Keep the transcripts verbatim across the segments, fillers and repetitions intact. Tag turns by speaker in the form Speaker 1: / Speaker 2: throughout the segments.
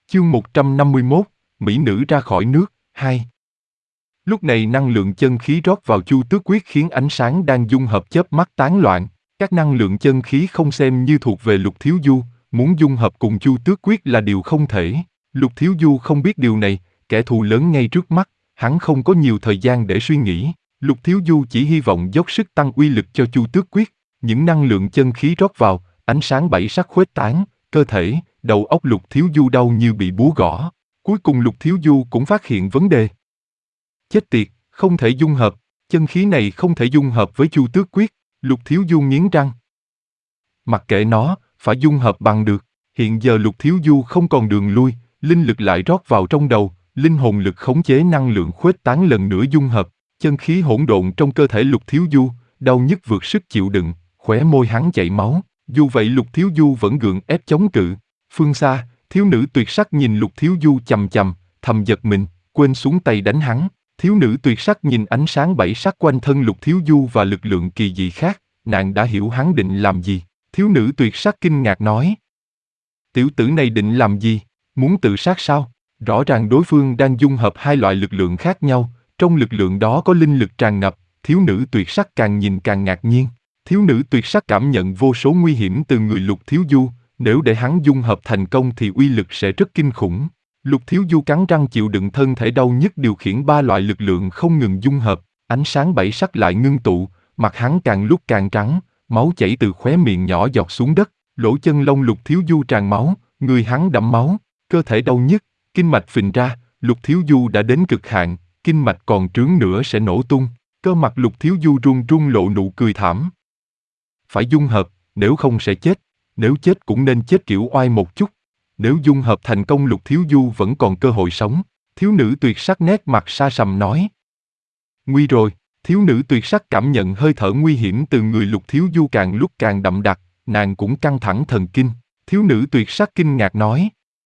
Speaker 1: Chương một trăm năm mươi mốt, Mỹ nữ ra khỏi nước, hai. Lúc này năng lượng chân khí rót vào Chu Tước Quyết khiến ánh sáng đang dung hợp chớp mắt tán loạn. Các năng lượng chân khí không xem như thuộc về Lục Thiếu Du, muốn dung hợp cùng Chu Tước Quyết là điều không thể. Lục Thiếu Du không biết điều này, kẻ thù lớn ngay trước mắt, hắn không có nhiều thời gian để suy nghĩ. Lục Thiếu Du chỉ hy vọng dốc sức tăng uy lực cho Chu Tước Quyết. Những năng lượng chân khí rót vào, ánh sáng bảy sắc khuếch tán, cơ thể, đầu óc Lục Thiếu Du đau như bị búa gõ. Cuối cùng Lục Thiếu Du cũng phát hiện vấn đề. Chết tiệt, không thể dung hợp, chân khí này không thể dung hợp với Chu Tước Quyết. Lục Thiếu Du nghiến răng. Mặc kệ nó, phải dung hợp bằng được. Hiện giờ Lục Thiếu Du không còn đường lui, linh lực lại rót vào trong đầu, linh hồn lực khống chế năng lượng khuếch tán lần nữa dung hợp. Chân khí hỗn độn trong cơ thể Lục Thiếu Du, đau nhức vượt sức chịu đựng, khóe môi hắn chảy máu. Dù vậy Lục Thiếu Du vẫn gượng ép chống cự. Phương xa, thiếu nữ tuyệt sắc nhìn Lục Thiếu Du chằm chằm, thầm giật mình, quên xuống tay đánh hắn. Thiếu nữ tuyệt sắc nhìn ánh sáng bảy sắc quanh thân Lục Thiếu Du và lực lượng kỳ dị khác, nàng đã hiểu hắn định làm gì. Thiếu nữ tuyệt sắc kinh ngạc nói. Tiểu tử này định làm gì? Muốn tự sát sao? Rõ ràng đối phương đang dung hợp hai loại lực lượng khác nhau, trong lực lượng đó có linh lực tràn ngập, thiếu nữ tuyệt sắc càng nhìn càng ngạc nhiên. Thiếu nữ tuyệt sắc cảm nhận vô số nguy hiểm từ người Lục Thiếu Du, nếu để hắn dung hợp thành công thì uy lực sẽ rất kinh khủng. Lục Thiếu Du cắn răng chịu đựng thân thể đau nhức điều khiển ba loại lực lượng không ngừng dung hợp, ánh sáng bảy sắc lại ngưng tụ, mặt hắn càng lúc càng trắng, máu chảy từ khóe miệng nhỏ giọt xuống đất, lỗ chân lông Lục Thiếu Du tràn máu, người hắn đẫm máu, cơ thể đau nhức, kinh mạch phình ra, Lục Thiếu Du đã đến cực hạn, kinh mạch còn trướng nữa sẽ nổ tung, cơ mặt Lục Thiếu Du run run lộ nụ cười thảm. Phải dung hợp, nếu không sẽ chết, nếu chết cũng nên chết kiểu oai một chút. Nếu dung hợp thành công Lục Thiếu Du vẫn còn cơ hội sống. Thiếu nữ tuyệt sắc nét mặt sa sầm nói. Nguy rồi, thiếu nữ tuyệt sắc cảm nhận hơi thở nguy hiểm từ người Lục Thiếu Du càng lúc càng đậm đặc, nàng cũng căng thẳng thần kinh. Thiếu nữ tuyệt sắc kinh ngạc nói.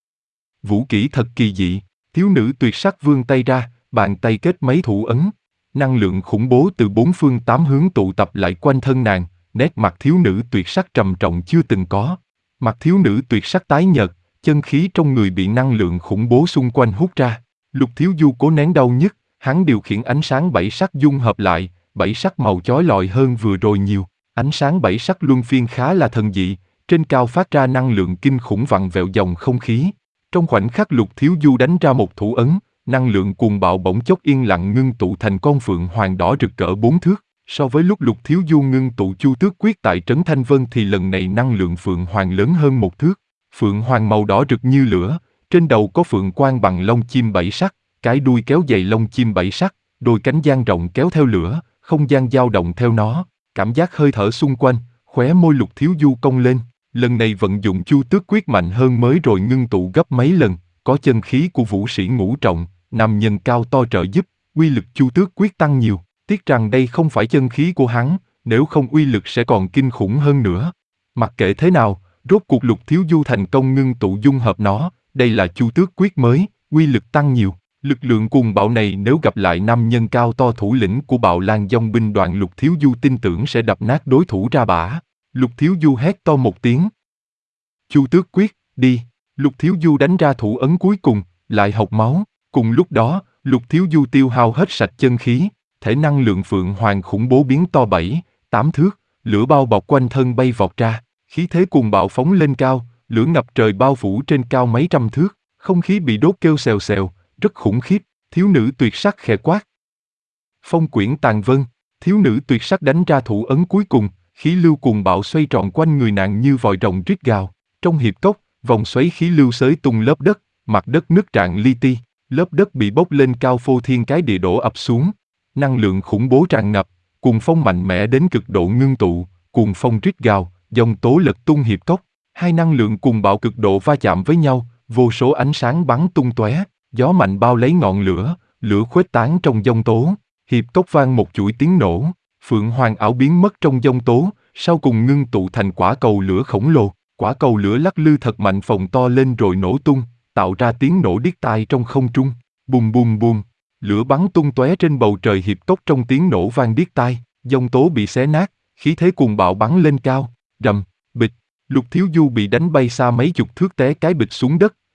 Speaker 1: Vũ kỹ thật kỳ dị, thiếu nữ tuyệt sắc vươn tay ra, bàn tay kết mấy thủ ấn. Năng lượng khủng bố từ bốn phương tám hướng tụ tập lại quanh thân nàng, nét mặt thiếu nữ tuyệt sắc trầm trọng chưa từng có. Mặt thiếu nữ tuyệt sắc tái nhợt, chân khí trong người bị năng lượng khủng bố xung quanh hút ra. Lục Thiếu Du cố nén đau nhức, hắn điều khiển ánh sáng bảy sắc dung hợp lại, bảy sắc màu chói lọi hơn vừa rồi nhiều. Ánh sáng bảy sắc luân phiên khá là thần dị, trên cao phát ra năng lượng kinh khủng vặn vẹo dòng không khí. Trong khoảnh khắc Lục Thiếu Du đánh ra một thủ ấn, năng lượng cuồng bạo bỗng chốc yên lặng ngưng tụ thành con phượng hoàng đỏ rực cỡ bốn thước. So với lúc Lục Thiếu Du ngưng tụ Chu Tước Quyết tại Trấn Thanh Vân thì lần này năng lượng phượng hoàng lớn hơn một thước. Phượng hoàng màu đỏ rực như lửa, trên đầu có phượng quang bằng lông chim bảy sắc, cái đuôi kéo dày lông chim bảy sắc, đôi cánh dang rộng kéo theo lửa, không gian dao động theo nó, cảm giác hơi thở xung quanh, khóe môi Lục Thiếu Du cong lên, lần này vận dụng Chu Tước Quyết mạnh hơn mới rồi ngưng tụ gấp mấy lần, có chân khí của vũ sĩ ngũ trọng, nam nhân cao to trợ giúp, uy lực Chu Tước Quyết tăng nhiều, tiếc rằng đây không phải chân khí của hắn, nếu không uy lực sẽ còn kinh khủng hơn nữa. Mặc kệ thế nào, rốt cuộc Lục Thiếu Du thành công ngưng tụ dung hợp nó, đây là Chu Tước Quyết mới, uy lực tăng nhiều. Lực lượng cuồng bạo này nếu gặp lại nam nhân cao to thủ lĩnh của Bạo Lan Dông binh đoàn Lục Thiếu Du tin tưởng sẽ đập nát đối thủ ra bả. Lục Thiếu Du hét to một tiếng. Chu Tước Quyết, đi. Lục Thiếu Du đánh ra thủ ấn cuối cùng, lại hộc máu. Cùng lúc đó, Lục Thiếu Du tiêu hao hết sạch chân khí, thể năng lượng phượng hoàng khủng bố biến to bảy, tám thước, lửa bao bọc quanh thân bay vọt ra, khí thế cuồng bạo phóng lên cao, lửa ngập trời bao phủ trên cao mấy trăm thước, không khí bị đốt kêu xèo xèo, rất khủng khiếp. Thiếu nữ tuyệt sắc khẽ quát. Phong quyển tàn vân, thiếu nữ tuyệt sắc đánh ra thủ ấn cuối cùng, khí lưu cuồng bạo xoay tròn quanh người nàng như vòi rồng rít gào. Trong hiệp cốc, vòng xoáy khí lưu xới tung lớp đất, mặt đất nứt rạn li ti, lớp đất bị bốc lên cao phô thiên cái địa đổ ập xuống. Năng lượng khủng bố tràn ngập, cuồng phong mạnh mẽ đến cực độ ngưng tụ, cuồng phong rít gào, dòng tố lật tung hiệp cốc. Hai năng lượng cuồng bạo cực độ va chạm với nhau, vô số ánh sáng bắn tung tóe, gió mạnh bao lấy ngọn lửa, lửa khuếch tán trong giông tố. Hiệp cốc vang một chuỗi tiếng nổ, phượng hoàng ảo biến mất trong giông tố, sau cùng ngưng tụ thành quả cầu lửa khổng lồ. Quả cầu lửa lắc lư thật mạnh phồng to lên rồi nổ tung, tạo ra tiếng nổ điếc tai trong không trung. Bùm bùm bùm, lửa bắn tung tóe trên bầu trời hiệp cốc trong tiếng nổ vang điếc tai, giông tố bị xé nát, khí thế cuồng bạo bắn lên cao, rầm, bịch, Lục Thiếu Du bị đánh bay xa mấy chục thước té cái bịch xuống đất,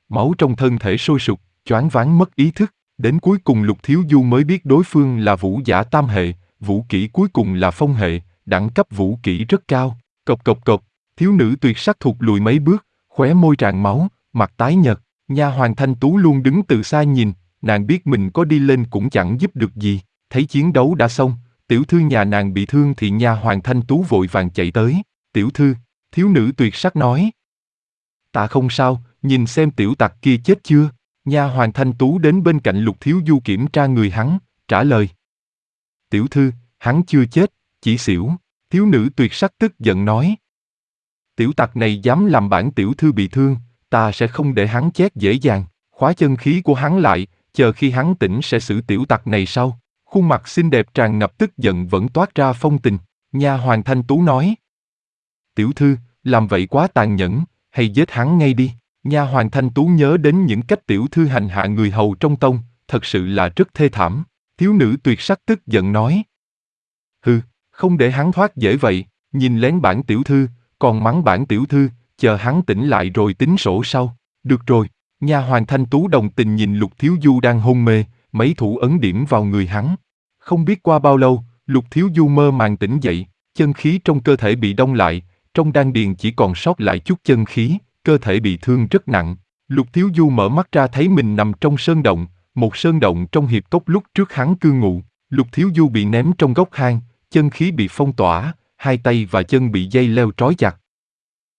Speaker 1: máu trong thân thể sôi sục, choáng váng mất ý thức. Đến cuối cùng Lục Thiếu Du mới biết đối phương là vũ giả tam hệ, vũ kỹ cuối cùng là phong hệ, đẳng cấp vũ kỹ rất cao. Cộc cộc cộc, thiếu nữ tuyệt sắc thụt lùi mấy bước, khóe môi tràn máu, mặt tái nhợt. Nha hoàn Thanh Tú luôn đứng từ xa nhìn, nàng biết mình có đi lên cũng chẳng giúp được gì. Thấy chiến đấu đã xong, tiểu thư nhà nàng bị thương thì nha hoàn Thanh Tú vội vàng chạy tới. Tiểu thư, thiếu nữ tuyệt sắc nói. Ta không sao, nhìn xem tiểu tặc kia chết chưa. Nha hoàn Thanh Tú đến bên cạnh Lục Thiếu Du kiểm tra người hắn, trả lời. Tiểu thư, hắn chưa chết, chỉ xỉu. Thiếu nữ tuyệt sắc tức giận nói. Tiểu tặc này dám làm bản tiểu thư bị thương, ta sẽ không để hắn chết dễ dàng. Khóa chân khí của hắn lại, chờ khi hắn tỉnh sẽ xử tiểu tặc này sau. Khuôn mặt xinh đẹp tràn ngập tức giận vẫn toát ra phong tình. Nha hoàn Thanh Tú nói. Tiểu thư, làm vậy quá tàn nhẫn, hay giết hắn ngay đi. Nha hoàn Thanh Tú nhớ đến những cách tiểu thư hành hạ người hầu trong tông, thật sự là rất thê thảm. Thiếu nữ tuyệt sắc tức giận nói. Hừ, không để hắn thoát dễ vậy, nhìn lén bản tiểu thư, còn mắng bản tiểu thư, chờ hắn tỉnh lại rồi tính sổ sau. Được rồi, nha hoàn Thanh Tú đồng tình nhìn Lục Thiếu Du đang hôn mê, mấy thủ ấn điểm vào người hắn. Không biết qua bao lâu, Lục Thiếu Du mơ màng tỉnh dậy, chân khí trong cơ thể bị đông lại, trong đan điền chỉ còn sót lại chút chân khí, cơ thể bị thương rất nặng. Lục Thiếu Du mở mắt ra thấy mình nằm trong sơn động, một sơn động trong hiệp cốc lúc trước hắn cư ngụ. Lục Thiếu Du bị ném trong góc hang, chân khí bị phong tỏa, hai tay và chân bị dây leo trói chặt,